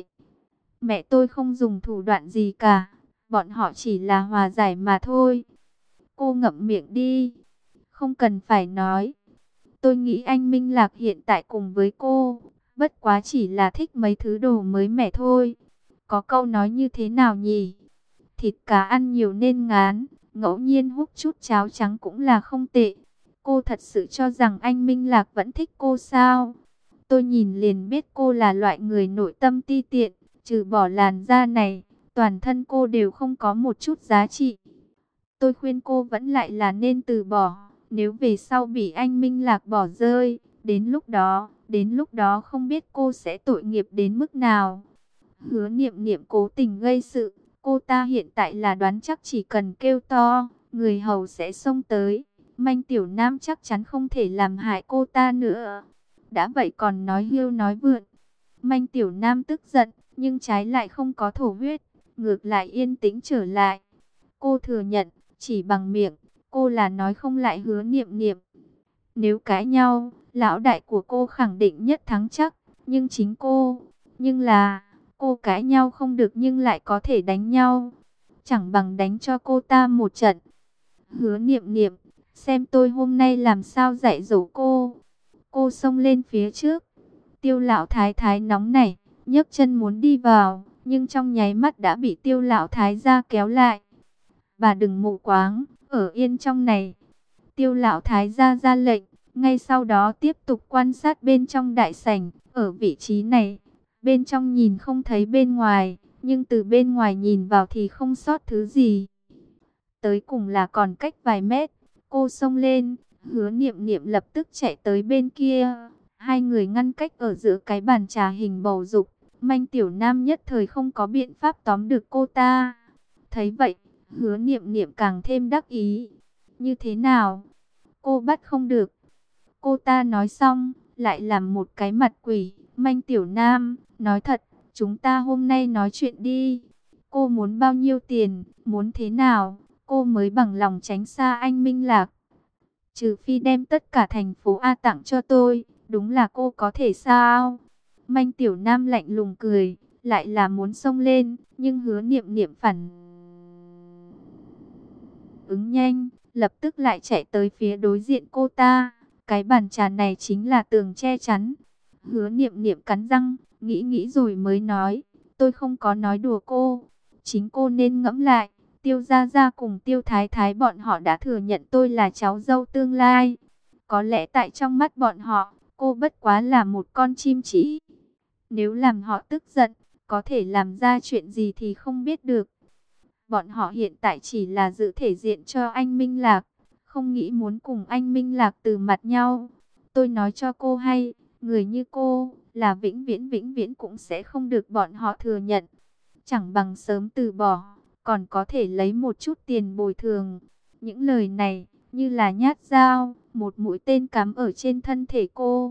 Mẹ tôi không dùng thủ đoạn gì cả, bọn họ chỉ là hòa giải mà thôi. Cô ngậm miệng đi, không cần phải nói. Tôi nghĩ anh Minh Lạc hiện tại cùng với cô, bất quá chỉ là thích mấy thứ đồ mới mẻ thôi. Có câu nói như thế nào nhỉ? Thịt cá ăn nhiều nên ngán, ngẫu nhiên húp chút cháo trắng cũng là không tệ. Cô thật sự cho rằng anh Minh Lạc vẫn thích cô sao? Tôi nhìn liền biết cô là loại người nội tâm ti tiện, trừ bỏ làn da này, toàn thân cô đều không có một chút giá trị. Tôi khuyên cô vẫn lại là nên từ bỏ, nếu về sau bị anh Minh Lạc bỏ rơi, đến lúc đó không biết cô sẽ tội nghiệp đến mức nào. Hứa Niệm Niệm cố tình gây sự, cô ta hiện tại là đoán chắc chỉ cần kêu to, người hầu sẽ xông tới. Manh Tiểu Nam chắc chắn không thể làm hại cô ta nữa. Đã vậy còn nói hưu nói vượn. Manh Tiểu Nam tức giận, nhưng trái lại không có thổ huyết, ngược lại yên tĩnh trở lại. Cô thừa nhận, chỉ bằng miệng, cô là nói không lại Hứa Niệm Niệm. Nếu cãi nhau, lão đại của cô khẳng định nhất thắng chắc, nhưng chính nhưng là, cô cãi nhau không được nhưng lại có thể đánh nhau. Chẳng bằng đánh cho cô ta một trận. Hứa Niệm Niệm, xem tôi hôm nay làm sao dạy dỗ cô. Cô xông lên phía trước. Tiêu lão thái thái nóng nảy, nhấc chân muốn đi vào, nhưng trong nháy mắt đã bị Tiêu lão thái gia kéo lại. Bà đừng mù quáng, ở yên trong này. Tiêu lão thái gia ra lệnh, ngay sau đó tiếp tục quan sát bên trong đại sảnh, ở vị trí này. Bên trong nhìn không thấy bên ngoài, nhưng từ bên ngoài nhìn vào thì không sót thứ gì. Tới cùng là còn cách vài mét, cô xông lên, Hứa Niệm Niệm lập tức chạy tới bên kia. Hai người ngăn cách ở giữa cái bàn trà hình bầu dục. Manh Tiểu Nam nhất thời không có biện pháp tóm được cô ta. Thấy vậy, Hứa Niệm Niệm càng thêm đắc ý. Như thế nào? Cô bắt không được. Cô ta nói xong, lại làm một cái mặt quỷ. Manh Tiểu Nam, nói thật, chúng ta hôm nay nói chuyện đi. Cô muốn bao nhiêu tiền, muốn thế nào, cô mới bằng lòng tránh xa anh Minh Lạc. Trừ phi đem tất cả thành phố A tặng cho tôi, đúng là cô có thể sao? Manh Tiểu Nam lạnh lùng cười, lại là muốn xông lên, nhưng Hứa Niệm Niệm phản ứng nhanh, lập tức lại chạy tới phía đối diện cô ta. Cái bàn trà này chính là tường che chắn. Hứa Niệm Niệm cắn răng, nghĩ rồi mới nói, tôi không có nói đùa cô, chính cô nên ngẫm lại. Tiêu Gia Gia cùng Tiêu Thái Thái bọn họ đã thừa nhận tôi là cháu dâu tương lai. Có lẽ tại trong mắt bọn họ, cô bất quá là một con chim chỉ. Nếu làm họ tức giận, có thể làm ra chuyện gì thì không biết được. Bọn họ hiện tại chỉ là giữ thể diện cho anh Minh Lạc, không nghĩ muốn cùng anh Minh Lạc từ mặt nhau. Tôi nói cho cô hay, người như cô là vĩnh viễn cũng sẽ không được bọn họ thừa nhận. Chẳng bằng sớm từ bỏ, còn có thể lấy một chút tiền bồi thường. Những lời này như là nhát dao, một mũi tên cắm ở trên thân thể cô.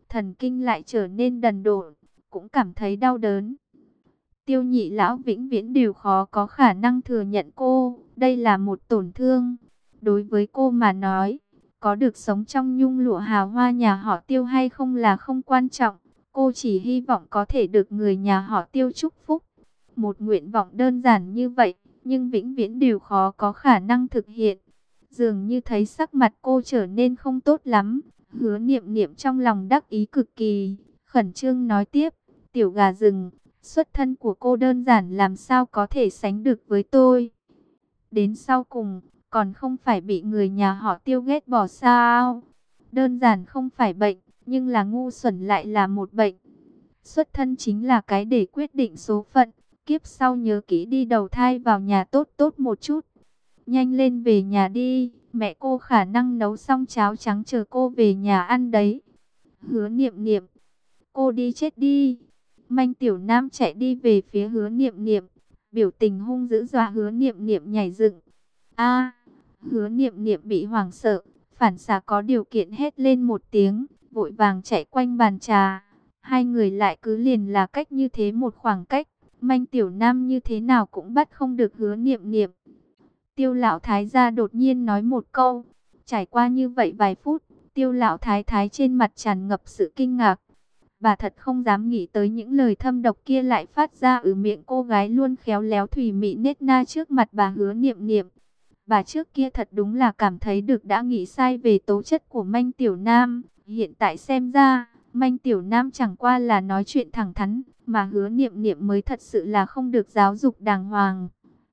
thần kinh lại trở nên đần độn, cũng cảm thấy đau đớn. Tiêu Nhị lão vĩnh viễn đều khó có khả năng thừa nhận cô, đây là một tổn thương. Đối với cô mà nói, có được sống trong nhung lụa hào hoa nhà họ Tiêu hay không là không quan trọng. Cô chỉ hy vọng có thể được người nhà họ Tiêu chúc phúc. Một nguyện vọng đơn giản như vậy, nhưng vĩnh viễn đều khó có khả năng thực hiện. Dường như thấy sắc mặt cô trở nên không tốt lắm, Hứa Niệm Niệm trong lòng đắc ý cực kỳ, khẩn trương nói tiếp, tiểu gà rừng, xuất thân của cô đơn giản làm sao có thể sánh được với tôi. Đến sau cùng, còn không phải bị người nhà họ Tiêu ghét bỏ sao? Đơn giản không phải bệnh, nhưng là ngu xuẩn lại là một bệnh. Xuất thân chính là cái để quyết định số phận, kiếp sau nhớ kỹ đi đầu thai vào nhà tốt tốt một chút. Nhanh lên về nhà đi, mẹ cô khả năng nấu xong cháo trắng chờ cô về nhà ăn đấy. Hứa Niệm Niệm, cô đi chết đi. Manh Tiểu Nam chạy đi về phía Hứa Niệm Niệm, biểu tình hung dữ dọa Hứa Niệm Niệm nhảy dựng. A! Hứa Niệm Niệm bị hoảng sợ, phản xạ có điều kiện hét lên một tiếng, vội vàng chạy quanh bàn trà. Hai người lại cứ liền là cách như thế một khoảng cách, Manh Tiểu Nam như thế nào cũng bắt không được Hứa Niệm Niệm. Tiêu lão thái gia đột nhiên nói một câu. Trải qua như vậy vài phút, Tiêu lão thái thái trên mặt tràn ngập sự kinh ngạc. Bà thật không dám nghĩ tới những lời thâm độc kia lại phát ra từ miệng cô gái luôn khéo léo thủy mị nết na trước mặt bà Hứa Niệm Niệm. Bà trước kia thật đúng là cảm thấy được đã nghĩ sai về tố chất của Manh Tiểu Nam. Hiện tại xem ra, Manh Tiểu Nam chẳng qua là nói chuyện thẳng thắn, mà Hứa Niệm Niệm mới thật sự là không được giáo dục đàng hoàng.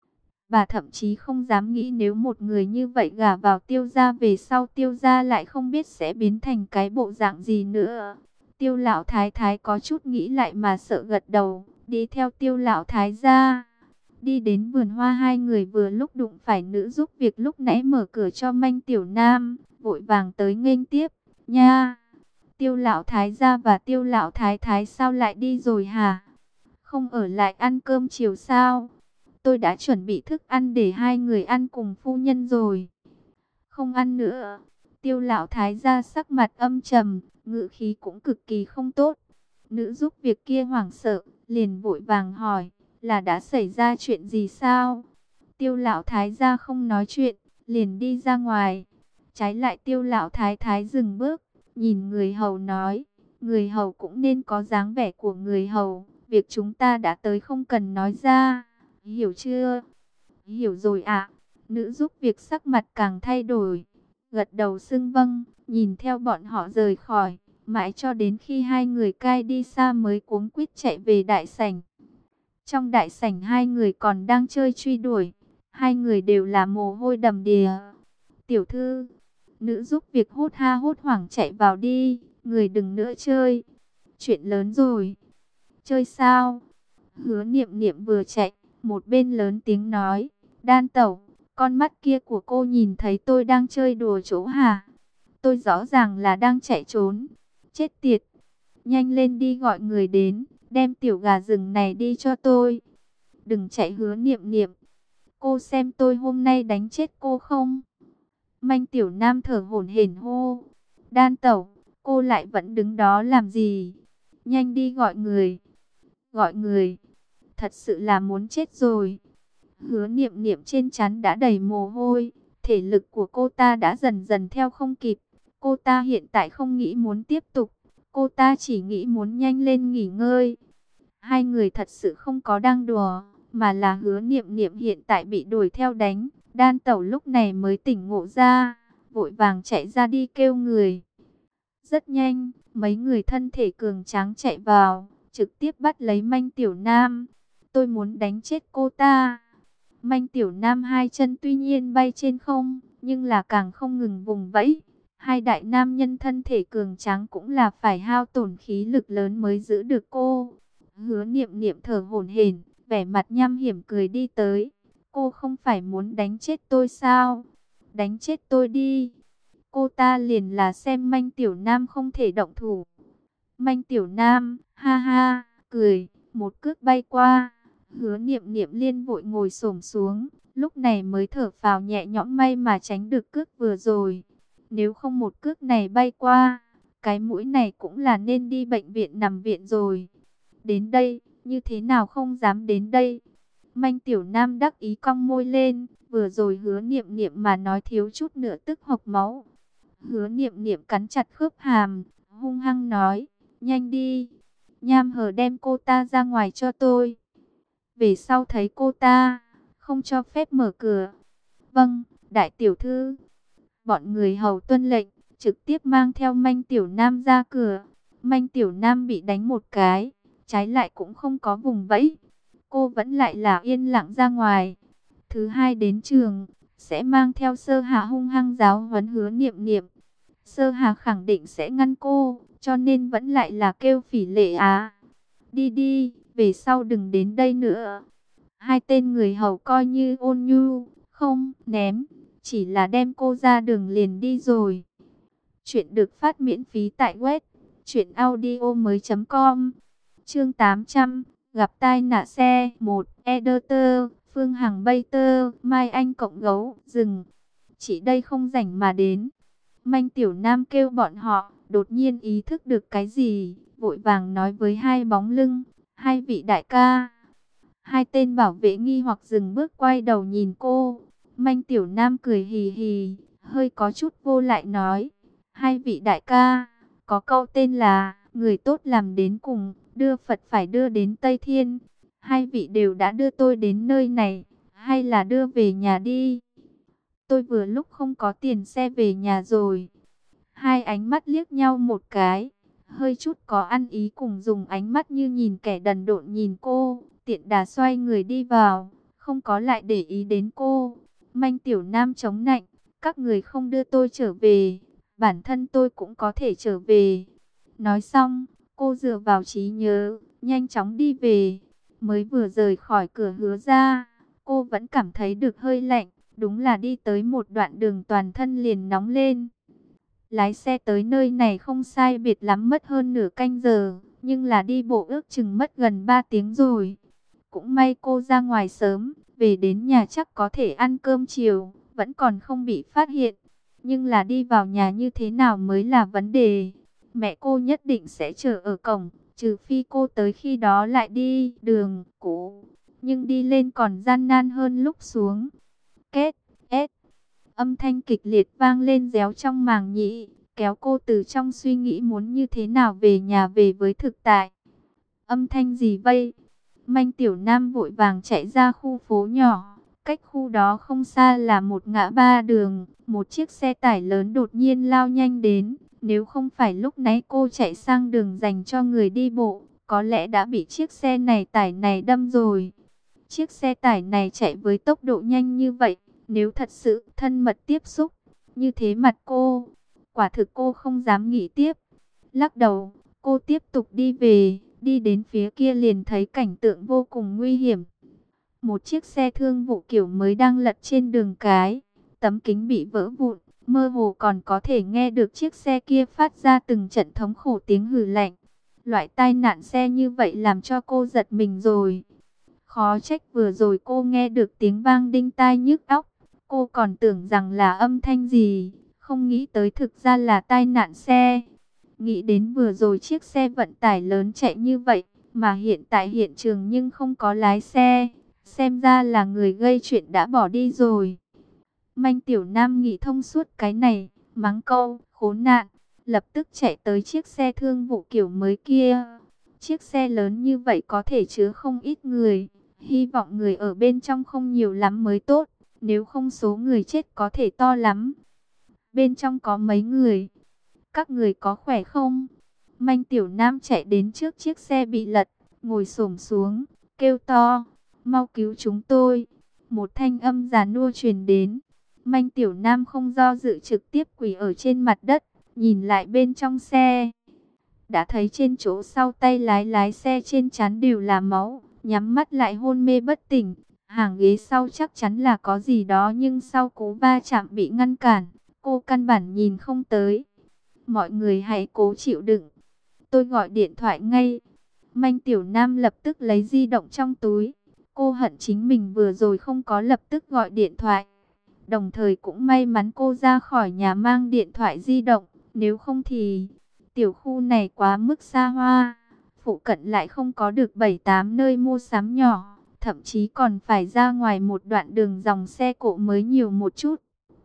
Bà thậm chí không dám nghĩ nếu một người như vậy gả vào Tiêu gia về sau Tiêu gia lại không biết sẽ biến thành cái bộ dạng gì nữa. Tiêu lão thái thái có chút nghĩ lại mà sợ gật đầu, đi theo Tiêu lão thái gia. Đi đến vườn hoa, hai người vừa lúc đụng phải nữ giúp việc lúc nãy mở cửa cho Manh Tiểu Nam, vội vàng tới nghênh tiếp. Nha! Tiêu lão thái gia và Tiêu lão thái thái sao lại đi rồi hả? Không ở lại ăn cơm chiều sao? Tôi đã chuẩn bị thức ăn để hai người ăn cùng phu nhân rồi. Không ăn nữa. Tiêu lão thái gia sắc mặt âm trầm, ngữ khí cũng cực kỳ không tốt. Nữ giúp việc kia hoảng sợ, liền vội vàng hỏi, là đã xảy ra chuyện gì sao? Tiêu lão thái gia không nói chuyện, liền đi ra ngoài. Trái lại Tiêu lão thái thái dừng bước, nhìn người hầu nói, người hầu cũng nên có dáng vẻ của người hầu, việc chúng ta đã tới không cần nói ra. Hiểu chưa? Hiểu rồi ạ. Nữ giúp việc sắc mặt càng thay đổi. Gật đầu xưng vâng, nhìn theo bọn họ rời khỏi. Mãi cho đến khi hai người cai đi xa mới cuống quýt chạy về đại sảnh. Trong đại sảnh hai người còn đang chơi truy đuổi. Hai người đều là mồ hôi đầm đìa. Tiểu thư, nữ giúp việc hốt ha hốt hoảng chạy vào đi. Người đừng nữa chơi. Chuyện lớn rồi. Chơi sao? Hứa Niệm Niệm vừa chạy, một bên lớn tiếng nói, Đan tẩu, con mắt kia của cô nhìn thấy tôi đang chơi đùa chỗ hả? Tôi rõ ràng là đang chạy trốn. Chết tiệt, nhanh lên đi gọi người đến, đem tiểu gà rừng này đi cho tôi. Đừng chạy Hứa Niệm Niệm, cô xem tôi hôm nay đánh chết cô không? Manh Tiểu Nam thở hổn hển hô, Đan tẩu, cô lại vẫn đứng đó làm gì? Nhanh đi gọi người. Gọi người, thật sự là muốn chết rồi. Hứa Niệm Niệm trên trán đã đầy mồ hôi, thể lực của cô ta đã dần dần theo không kịp. Cô ta hiện tại không nghĩ muốn tiếp tục, cô ta chỉ nghĩ muốn nhanh lên nghỉ ngơi. Hai người thật sự không có đang đùa, mà là Hứa Niệm Niệm hiện tại bị đuổi theo đánh. Đan tẩu lúc này mới tỉnh ngộ ra, vội vàng chạy ra đi kêu người. Rất nhanh, mấy người thân thể cường tráng chạy vào, trực tiếp bắt lấy Manh Tiểu Nam. Tôi muốn đánh chết cô ta. Manh Tiểu Nam hai chân tuy nhiên bay trên không, nhưng là càng không ngừng vùng vẫy. Hai đại nam nhân thân thể cường tráng cũng là phải hao tổn khí lực lớn mới giữ được cô. Hứa Niệm Niệm thở hổn hển, vẻ mặt nham hiểm cười đi tới. Cô không phải muốn đánh chết tôi sao? Đánh chết tôi đi. Cô ta liền là xem Manh Tiểu Nam không thể động thủ. Manh Tiểu Nam, ha ha, cười, một cước bay qua. Hứa Niệm Niệm liên vội ngồi xổm xuống, lúc này mới thở phào nhẹ nhõm, may mà tránh được cước vừa rồi. Nếu không một cước này bay qua, cái mũi này cũng là nên đi bệnh viện nằm viện rồi. Đến đây, như thế nào không dám đến đây. Manh Tiểu Nam đắc ý cong môi lên, vừa rồi Hứa Niệm Niệm mà nói thiếu chút nữa tức hộc máu. Hứa Niệm Niệm cắn chặt khớp hàm, hung hăng nói, nhanh đi, Nham Hờ đem cô ta ra ngoài cho tôi. Về sau thấy cô ta, không cho phép mở cửa. Vâng, đại tiểu thư. Bọn người hầu tuân lệnh, trực tiếp mang theo Manh Tiểu Nam ra cửa. Manh Tiểu Nam bị đánh một cái, trái lại cũng không có vùng vẫy. Cô vẫn lại là yên lặng ra ngoài. Thứ hai đến trường, sẽ mang theo Sơ Hà hung hăng giáo huấn Hứa Niệm Niệm. Sơ Hà khẳng định sẽ ngăn cô, cho nên vẫn lại là kêu Phỉ Lệ Á. Đi đi, về sau đừng đến đây nữa. Hai tên người hầu coi như ôn nhu, không ném, chỉ là đem cô ra đường liền đi rồi. Chuyện được phát miễn phí tại web truyệnaudiomoi.com. Chương 800, gặp tai nạn xe 1, Editor, Phương Hằng Bater, Mai Anh cộng gấu, dừng. Chỉ đây không rảnh mà đến. Manh Tiểu Nam kêu bọn họ, đột nhiên ý thức được cái gì, vội vàng nói với hai bóng lưng, hai vị đại ca. Hai tên bảo vệ nghi hoặc dừng bước quay đầu nhìn cô. Manh Tiểu Nam cười hì hì, hơi có chút vô lại nói, hai vị đại ca, có câu tên là, người tốt làm đến cùng, đưa Phật phải đưa đến Tây Thiên. Hai vị đều đã đưa tôi đến nơi này, hay là đưa về nhà đi. Tôi vừa lúc không có tiền xe về nhà rồi. Hai ánh mắt liếc nhau một cái, hơi chút có ăn ý, cùng dùng ánh mắt như nhìn kẻ đần độn nhìn cô, tiện đà xoay người đi vào, không có lại để ý đến cô. Manh Tiểu Nam chống nạnh, các người không đưa tôi trở về, bản thân tôi cũng có thể trở về. Nói xong, cô dựa vào trí nhớ, nhanh chóng đi về. Mới vừa rời khỏi cửa Hứa ra, cô vẫn cảm thấy được hơi lạnh, đúng là đi tới một đoạn đường toàn thân liền nóng lên. Lái xe tới nơi này không sai biệt lắm mất hơn nửa canh giờ, nhưng là đi bộ ước chừng mất gần 3 tiếng rồi. Cũng may cô ra ngoài sớm, về đến nhà chắc có thể ăn cơm chiều, vẫn còn không bị phát hiện. Nhưng là đi vào nhà như thế nào mới là vấn đề. Mẹ cô nhất định sẽ chờ ở cổng, trừ phi cô tới khi đó lại đi đường cũ. Nhưng đi lên còn gian nan hơn lúc xuống. Két, ét. Âm thanh kịch liệt vang lên réo trong màng nhĩ, kéo cô từ trong suy nghĩ muốn như thế nào về nhà về với thực tại. Âm thanh gì vậy? Manh Tiểu Nam vội vàng chạy ra khu phố nhỏ, cách khu đó không xa là một ngã ba đường, một chiếc xe tải lớn đột nhiên lao nhanh đến, nếu không phải lúc nãy cô chạy sang đường dành cho người đi bộ, có lẽ đã bị chiếc xe tải này đâm rồi. Chiếc xe tải này chạy với tốc độ nhanh như vậy, nếu thật sự thân mật tiếp xúc, như thế mặt cô, quả thực cô không dám nghĩ tiếp. Lắc đầu, cô tiếp tục đi về, đi đến phía kia liền thấy cảnh tượng vô cùng nguy hiểm. Một chiếc xe thương vụ kiểu mới đang lật trên đường cái, tấm kính bị vỡ vụn, mơ hồ còn có thể nghe được chiếc xe kia phát ra từng trận thống khổ tiếng hừ lạnh. Loại tai nạn xe như vậy làm cho cô giật mình rồi. Khó trách vừa rồi cô nghe được tiếng vang đinh tai nhức óc. Cô còn tưởng rằng là âm thanh gì, không nghĩ tới thực ra là tai nạn xe. Nghĩ đến vừa rồi chiếc xe vận tải lớn chạy như vậy, mà hiện tại hiện trường nhưng không có lái xe. Xem ra là người gây chuyện đã bỏ đi rồi. Manh Tiểu Nam nghĩ thông suốt cái này, mắng câu, khốn nạn, lập tức chạy tới chiếc xe thương vụ kiểu mới kia. Chiếc xe lớn như vậy có thể chứa không ít người, hy vọng người ở bên trong không nhiều lắm mới tốt, nếu không số người chết có thể to lắm. Bên trong có mấy người? Các người có khỏe không? Manh Tiểu Nam chạy đến trước chiếc xe bị lật, ngồi xổm xuống, kêu to, mau cứu chúng tôi. Một thanh âm già nua truyền đến. Manh Tiểu Nam không do dự trực tiếp quỳ ở trên mặt đất, nhìn lại bên trong xe. Đã thấy trên chỗ sau tay lái xe trên trán đều là máu, nhắm mắt lại hôn mê bất tỉnh. Hàng ghế sau chắc chắn là có gì đó, nhưng sau cú va chạm bị ngăn cản, cô căn bản nhìn không tới. Mọi người hãy cố chịu đựng, tôi gọi điện thoại ngay. Manh Tiểu Nam lập tức lấy di động trong túi. Cô hận chính mình vừa rồi không có lập tức gọi điện thoại. Đồng thời cũng may mắn cô ra khỏi nhà mang điện thoại di động, nếu không thì Tiểu khu này quá mức xa hoa, phụ cận lại không có được 7-8 nơi mua sắm nhỏ, thậm chí còn phải ra ngoài một đoạn đường dòng xe cộ mới nhiều một chút.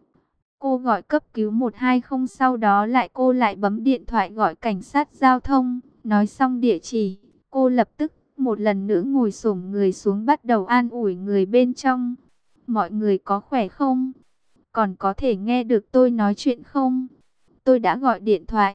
Cô gọi cấp cứu 120, sau đó cô lại bấm điện thoại gọi cảnh sát giao thông. Nói xong địa chỉ, cô lập tức một lần nữa ngồi xổm người xuống bắt đầu an ủi người bên trong. Mọi người có khỏe không? Còn có thể nghe được tôi nói chuyện không? Tôi đã gọi điện thoại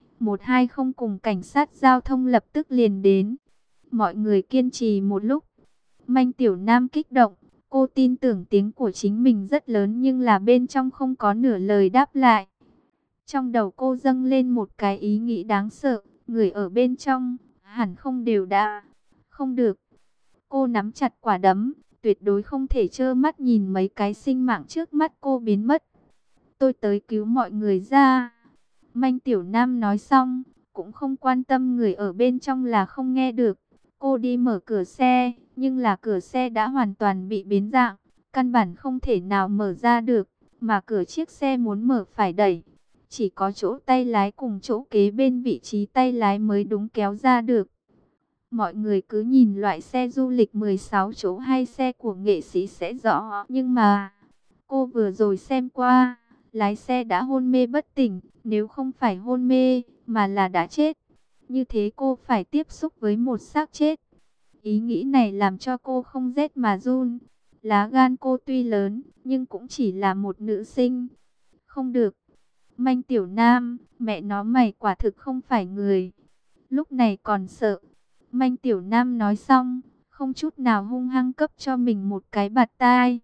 120 cùng cảnh sát giao thông lập tức liền đến. Mọi người kiên trì một lúc. Manh Tiểu Nam kích động. Cô tin tưởng tiếng của chính mình rất lớn nhưng là bên trong không có nửa lời đáp lại. Trong đầu cô dâng lên một cái ý nghĩ đáng sợ. Người ở bên trong hẳn không đều đã. Không được. Cô nắm chặt quả đấm. Tuyệt đối không thể trơ mắt nhìn mấy cái sinh mạng trước mắt cô biến mất. Tôi tới cứu mọi người ra. Manh Tiểu Nam nói xong, cũng không quan tâm người ở bên trong là không nghe được. Cô đi mở cửa xe, nhưng là cửa xe đã hoàn toàn bị biến dạng, căn bản không thể nào mở ra được, mà cửa chiếc xe muốn mở phải đẩy. Chỉ có chỗ tay lái cùng chỗ kế bên vị trí tay lái mới đúng kéo ra được. Mọi người cứ nhìn loại xe du lịch 16 chỗ hay xe của nghệ sĩ sẽ rõ, nhưng mà cô vừa rồi xem qua, lái xe đã hôn mê bất tỉnh, nếu không phải hôn mê, mà là đã chết. Như thế cô phải tiếp xúc với một xác chết. Ý nghĩ này làm cho cô không rét mà run. Lá gan cô tuy lớn, nhưng cũng chỉ là một nữ sinh. Không được. Manh Tiểu Nam, mẹ nó mày quả thực không phải người. Lúc này còn sợ. Manh Tiểu Nam nói xong, không chút nào hung hăng cấp cho mình một cái bạt tai.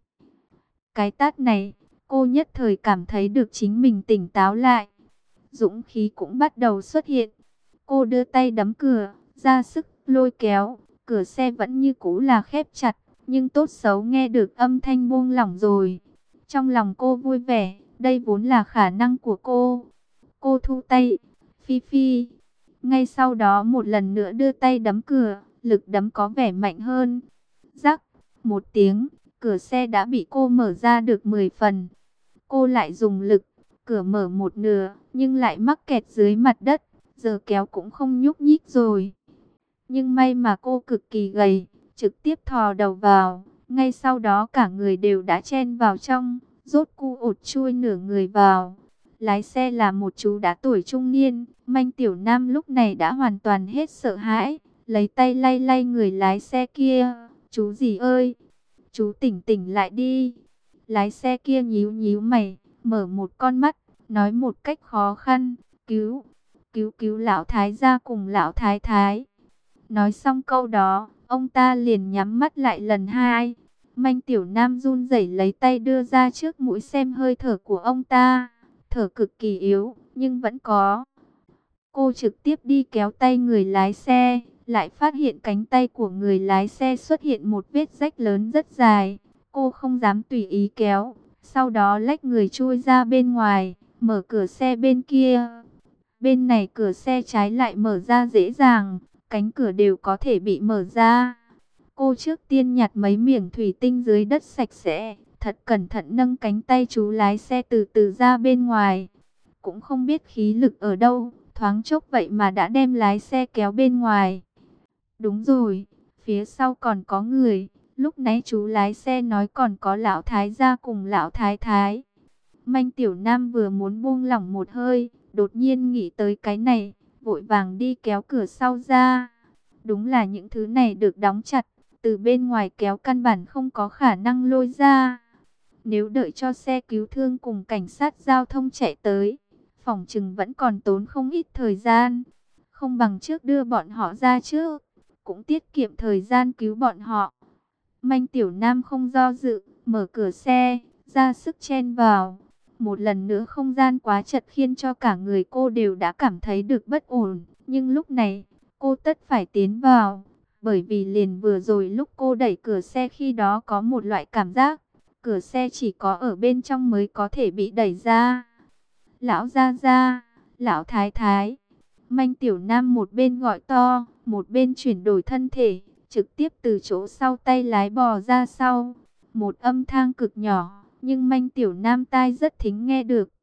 Cái tát này, cô nhất thời cảm thấy được chính mình tỉnh táo lại. Dũng khí cũng bắt đầu xuất hiện. Cô đưa tay đấm cửa, ra sức lôi kéo. Cửa xe vẫn như cũ là khép chặt, nhưng tốt xấu nghe được âm thanh buông lỏng rồi. Trong lòng cô vui vẻ, đây vốn là khả năng của cô. Cô thu tay, phi phi. Ngay sau đó một lần nữa đưa tay đấm cửa, lực đấm có vẻ mạnh hơn. Rắc, một tiếng, cửa xe đã bị cô mở ra được 10 phần. Cô lại dùng lực, cửa mở một nửa, nhưng lại mắc kẹt dưới mặt đất, giờ kéo cũng không nhúc nhích rồi. Nhưng may mà cô cực kỳ gầy, trực tiếp thò đầu vào, ngay sau đó cả người đều đã chen vào trong, rốt cu ụt chui nửa người vào. Lái xe là một chú đã tuổi trung niên, Manh Tiểu Nam lúc này đã hoàn toàn hết sợ hãi, lấy tay lay lay người lái xe kia. Chú gì ơi, chú tỉnh tỉnh lại đi. Lái xe kia nhíu nhíu mày, mở một con mắt, nói một cách khó khăn, cứu, cứu lão thái gia cùng lão thái thái. Nói xong câu đó, ông ta liền nhắm mắt lại lần hai. Manh Tiểu Nam run rẩy lấy tay đưa ra trước mũi xem hơi thở của ông ta. Thở cực kỳ yếu, nhưng vẫn có. Cô trực tiếp đi kéo tay người lái xe, lại phát hiện cánh tay của người lái xe xuất hiện một vết rách lớn rất dài. Cô không dám tùy ý kéo, sau đó lách người chui ra bên ngoài, mở cửa xe bên kia. Bên này cửa xe trái lại mở ra dễ dàng, cánh cửa đều có thể bị mở ra. Cô trước tiên nhặt mấy miếng thủy tinh dưới đất sạch sẽ, thật cẩn thận nâng cánh tay chú lái xe từ từ ra bên ngoài. Cũng không biết khí lực ở đâu, thoáng chốc vậy mà đã đem lái xe kéo bên ngoài. Đúng rồi, phía sau còn có người, lúc nãy chú lái xe nói còn có lão thái gia cùng lão thái thái. Manh Tiểu Nam vừa muốn buông lỏng một hơi, đột nhiên nghĩ tới cái này, vội vàng đi kéo cửa sau ra. Đúng là những thứ này được đóng chặt, từ bên ngoài kéo căn bản không có khả năng lôi ra. Nếu đợi cho xe cứu thương cùng cảnh sát giao thông chạy tới, phỏng chừng vẫn còn tốn không ít thời gian. Không bằng trước đưa bọn họ ra trước, cũng tiết kiệm thời gian cứu bọn họ. Manh Tiểu Nam không do dự, mở cửa xe, ra sức chen vào. Một lần nữa không gian quá chật khiến cho cả người cô đều đã cảm thấy được bất ổn. Nhưng lúc này, cô tất phải tiến vào. Bởi vì liền vừa rồi lúc cô đẩy cửa xe khi đó có một loại cảm giác. Cửa xe chỉ có ở bên trong mới có thể bị đẩy ra. Lão gia gia, lão thái thái. Manh Tiểu Nam một bên gọi to, một bên chuyển đổi thân thể, trực tiếp từ chỗ sau tay lái bò ra sau. Một âm thanh cực nhỏ, nhưng Manh Tiểu Nam tai rất thính nghe được.